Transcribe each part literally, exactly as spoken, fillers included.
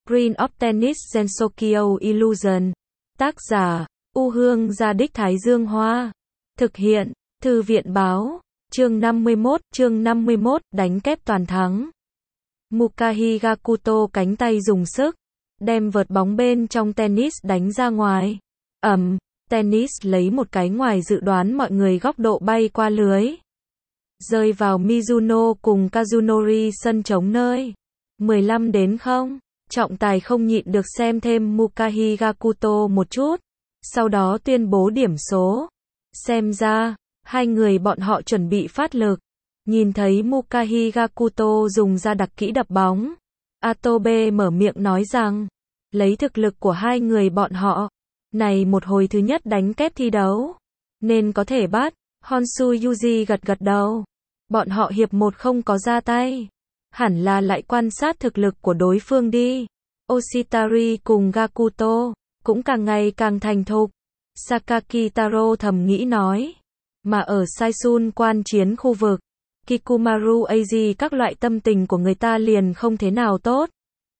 Green of Tennis Gensokyo Illusion. Tác giả, U Hương Gia Đích Thái Dương Hoa. Thực hiện, Thư viện Báo. Chương năm mươi mốt, chương năm mươi mốt, đánh kép toàn thắng. Muka Higakuto cánh tay dùng sức, đem vợt bóng bên trong tennis đánh ra ngoài. Ầm, tennis lấy một cái ngoài dự đoán mọi người góc độ bay qua lưới. Rơi vào Mizuno cùng Kazunori sân trống nơi. mười lăm đến không. Trọng tài không nhịn được xem thêm Muka Higakuto một chút. Sau đó tuyên bố điểm số. Xem ra, hai người bọn họ chuẩn bị phát lực. Nhìn thấy Muka Higakuto dùng ra đặc kỹ đập bóng. Atobe mở miệng nói rằng, lấy thực lực của hai người bọn họ, này một hồi thứ nhất đánh kép thi đấu, nên có thể bắt. Honshu Yuji gật gật đầu. Bọn họ hiệp một không có ra tay. Hẳn là lại quan sát thực lực của đối phương đi. Oshitari cùng Gakuto cũng càng ngày càng thành thục. Sakaki Taro thầm nghĩ nói. Mà ở Saisun quan chiến khu vực, Kikumaru Eiji các loại tâm tình của người ta liền không thế nào tốt.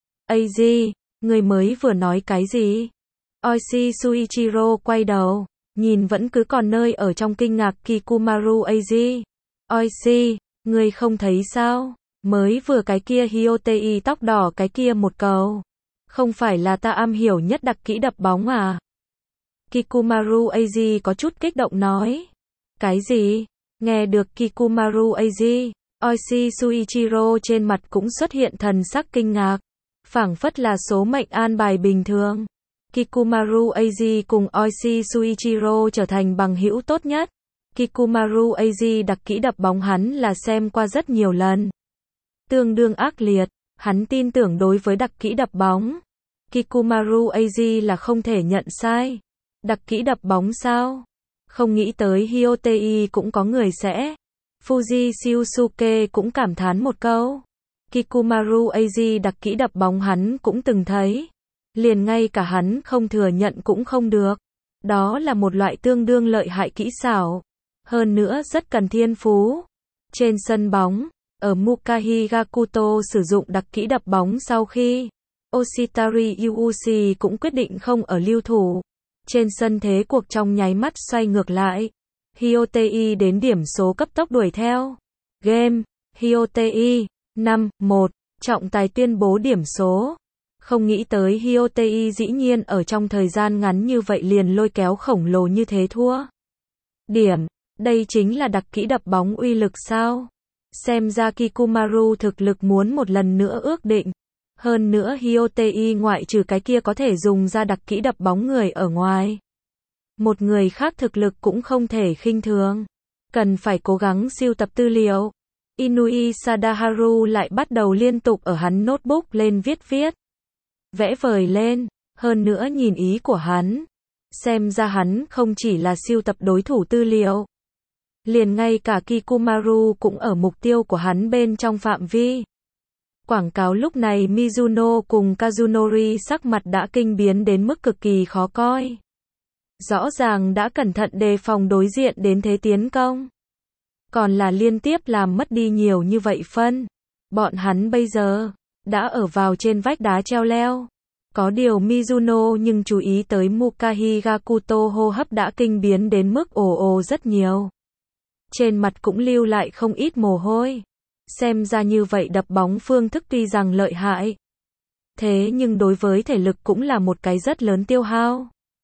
Eiji, người mới vừa nói cái gì? Oishi Suichiro quay đầu, nhìn vẫn cứ còn nơi ở trong kinh ngạc Kikumaru Eiji. Oishi, người không thấy sao? Mới vừa cái kia Hyotei tóc đỏ cái kia một cầu. Không phải là ta am hiểu nhất đặc kỹ đập bóng à? Kikumaru Eiji có chút kích động nói. Cái gì? Nghe được Kikumaru Eiji, Oishi Suichiro trên mặt cũng xuất hiện thần sắc kinh ngạc. Phảng phất là số mệnh an bài bình thường. Kikumaru Eiji cùng Oishi Suichiro trở thành bằng hữu tốt nhất. Kikumaru Eiji đặc kỹ đập bóng hắn là xem qua rất nhiều lần. Tương đương ác liệt, hắn tin tưởng đối với đặc kỹ đập bóng. Kikumaru Eiji là không thể nhận sai. Đặc kỹ đập bóng sao? Không nghĩ tới Hyotei cũng có người sẽ. Fuji Shiosuke cũng cảm thán một câu. Kikumaru Eiji đặc kỹ đập bóng hắn cũng từng thấy. Liền ngay cả hắn không thừa nhận cũng không được. Đó là một loại tương đương lợi hại kỹ xảo. Hơn nữa rất cần thiên phú. Trên sân bóng, ở Muka Higakuto sử dụng đặc kỹ đập bóng sau khi Oshitari Yuushi cũng quyết định không ở lưu thủ. Trên sân thế cuộc trong nháy mắt xoay ngược lại. Hyotei đến điểm số cấp tốc đuổi theo. Game, Hyotei, năm một, trọng tài tuyên bố điểm số. Không nghĩ tới Hyotei dĩ nhiên ở trong thời gian ngắn như vậy liền lôi kéo khổng lồ như thế thua. Điểm, đây chính là đặc kỹ đập bóng uy lực sao? Xem ra Kikumaru thực lực muốn một lần nữa ước định. Hơn nữa Hyotei ngoại trừ cái kia có thể dùng ra đặc kỹ đập bóng người ở ngoài. Một người khác thực lực cũng không thể khinh thường. Cần phải cố gắng siêu tập tư liệu. Inui Sadaharu lại bắt đầu liên tục ở hắn notebook lên viết viết. Vẽ vời lên, hơn nữa nhìn ý của hắn. Xem ra hắn không chỉ là siêu tập đối thủ tư liệu. Liền ngay cả Kikumaru cũng ở mục tiêu của hắn bên trong phạm vi. Quảng cáo lúc này Mizuno cùng Kazunori sắc mặt đã kinh biến đến mức cực kỳ khó coi. Rõ ràng đã cẩn thận đề phòng đối diện đến thế tiến công. Còn là liên tiếp làm mất đi nhiều như vậy phân. Bọn hắn bây giờ đã ở vào trên vách đá treo leo. Có điều Mizuno nhưng chú ý tới Muka Higakuto hô hấp đã kinh biến đến mức ồ ồ rất nhiều. Trên mặt cũng lưu lại không ít mồ hôi. Xem ra như vậy đập bóng phương thức tuy rằng lợi hại. Thế nhưng đối với thể lực cũng là một cái rất lớn tiêu hao.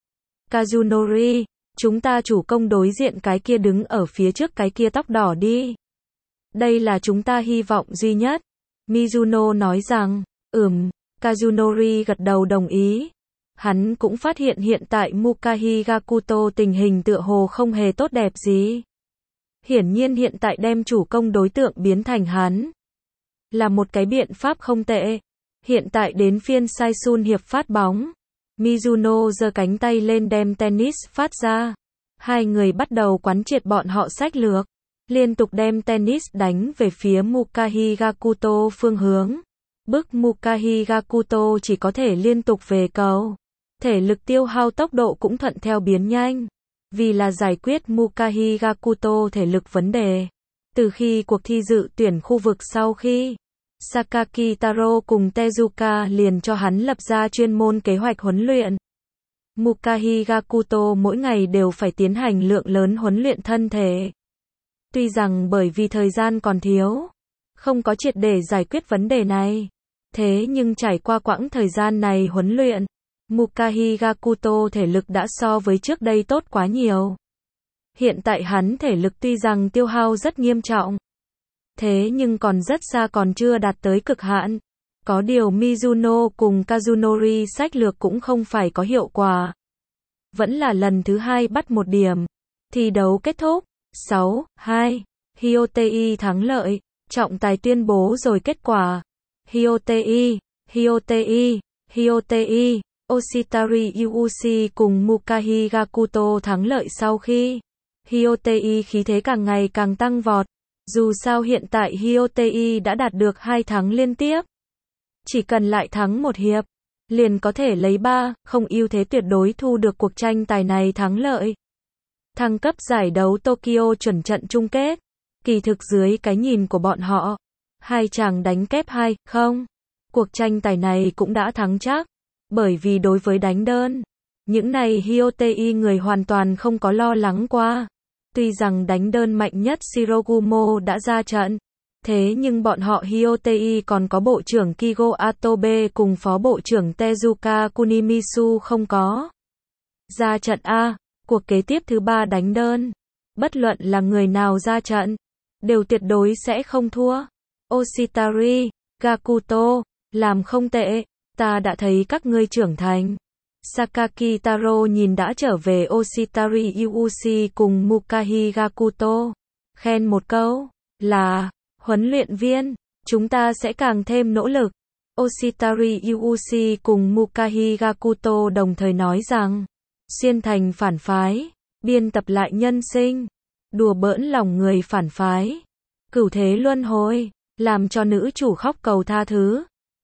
Kazunori, chúng ta chủ công đối diện cái kia đứng ở phía trước cái kia tóc đỏ đi. Đây là chúng ta hy vọng duy nhất. Mizuno nói rằng, ừm, Kazunori gật đầu đồng ý. Hắn cũng phát hiện hiện tại Muka Higakuto tình hình tựa hồ không hề tốt đẹp gì. Hiển nhiên hiện tại đem chủ công đối tượng biến thành hắn. Là một cái biện pháp không tệ. Hiện tại đến phiên Saisun hiệp phát bóng. Mizuno giơ cánh tay lên đem tennis phát ra. Hai người bắt đầu quán triệt bọn họ sách lược. Liên tục đem tennis đánh về phía Muka Higakuto phương hướng. Bức Muka Higakuto chỉ có thể liên tục về cầu. Thể lực tiêu hao tốc độ cũng thuận theo biến nhanh. Vì là giải quyết Muka Higakuto thể lực vấn đề. Từ khi cuộc thi dự tuyển khu vực sau khi Sakaki Taro cùng Tezuka liền cho hắn lập ra chuyên môn kế hoạch huấn luyện. Mukahi Gakuto mỗi ngày đều phải tiến hành lượng lớn huấn luyện thân thể. Tuy rằng bởi vì thời gian còn thiếu, không có triệt để giải quyết vấn đề này. Thế nhưng trải qua quãng thời gian này huấn luyện, Mukahi Gakuto thể lực đã so với trước đây tốt quá nhiều. Hiện tại hắn thể lực tuy rằng tiêu hao rất nghiêm trọng, thế nhưng còn rất xa còn chưa đạt tới cực hạn. Có điều Mizuno cùng Kazunori sách lược cũng không phải có hiệu quả. Vẫn là lần thứ hai bắt một điểm. Thi đấu kết thúc. sáu hai. Hyotei thắng lợi. Trọng tài tuyên bố rồi kết quả. Hyotei, Hyotei, Hyotei, Oshitari Yuuchi cùng Mukahi Gakuto thắng lợi sau khi Hyotei khí thế càng ngày càng tăng vọt. Dù sao hiện tại Hyotei đã đạt được hai thắng liên tiếp. Chỉ cần lại thắng một hiệp, liền có thể lấy ba không ưu thế tuyệt đối thu được cuộc tranh tài này thắng lợi. Thăng cấp giải đấu Tokyo chuẩn trận chung kết. Kỳ thực dưới cái nhìn của bọn họ, hai chàng đánh kép hai không. Cuộc tranh tài này cũng đã thắng chắc. Bởi vì đối với đánh đơn, những này Hyotei người hoàn toàn không có lo lắng qua. Tuy rằng đánh đơn mạnh nhất Shirogumo đã ra trận, thế nhưng bọn họ Hyotei còn có bộ trưởng Kigo Atobe cùng phó bộ trưởng Tezuka Kunimisu không có ra trận A. Cuộc kế tiếp thứ ba đánh đơn, bất luận là người nào ra trận, đều tuyệt đối sẽ không thua. Oshitari, Gakuto, làm không tệ, ta đã thấy các ngươi trưởng thành. Sakaki Taro nhìn đã trở về Oshitari Yuuchi cùng Mukahi Gakuto, khen một câu, là, huấn luyện viên, chúng ta sẽ càng thêm nỗ lực. Oshitari Yuuchi cùng Mukahi Gakuto đồng thời nói rằng, xuyên thành phản phái, biên tập lại nhân sinh, đùa bỡn lòng người phản phái, cửu thế luân hồi, làm cho nữ chủ khóc cầu tha thứ.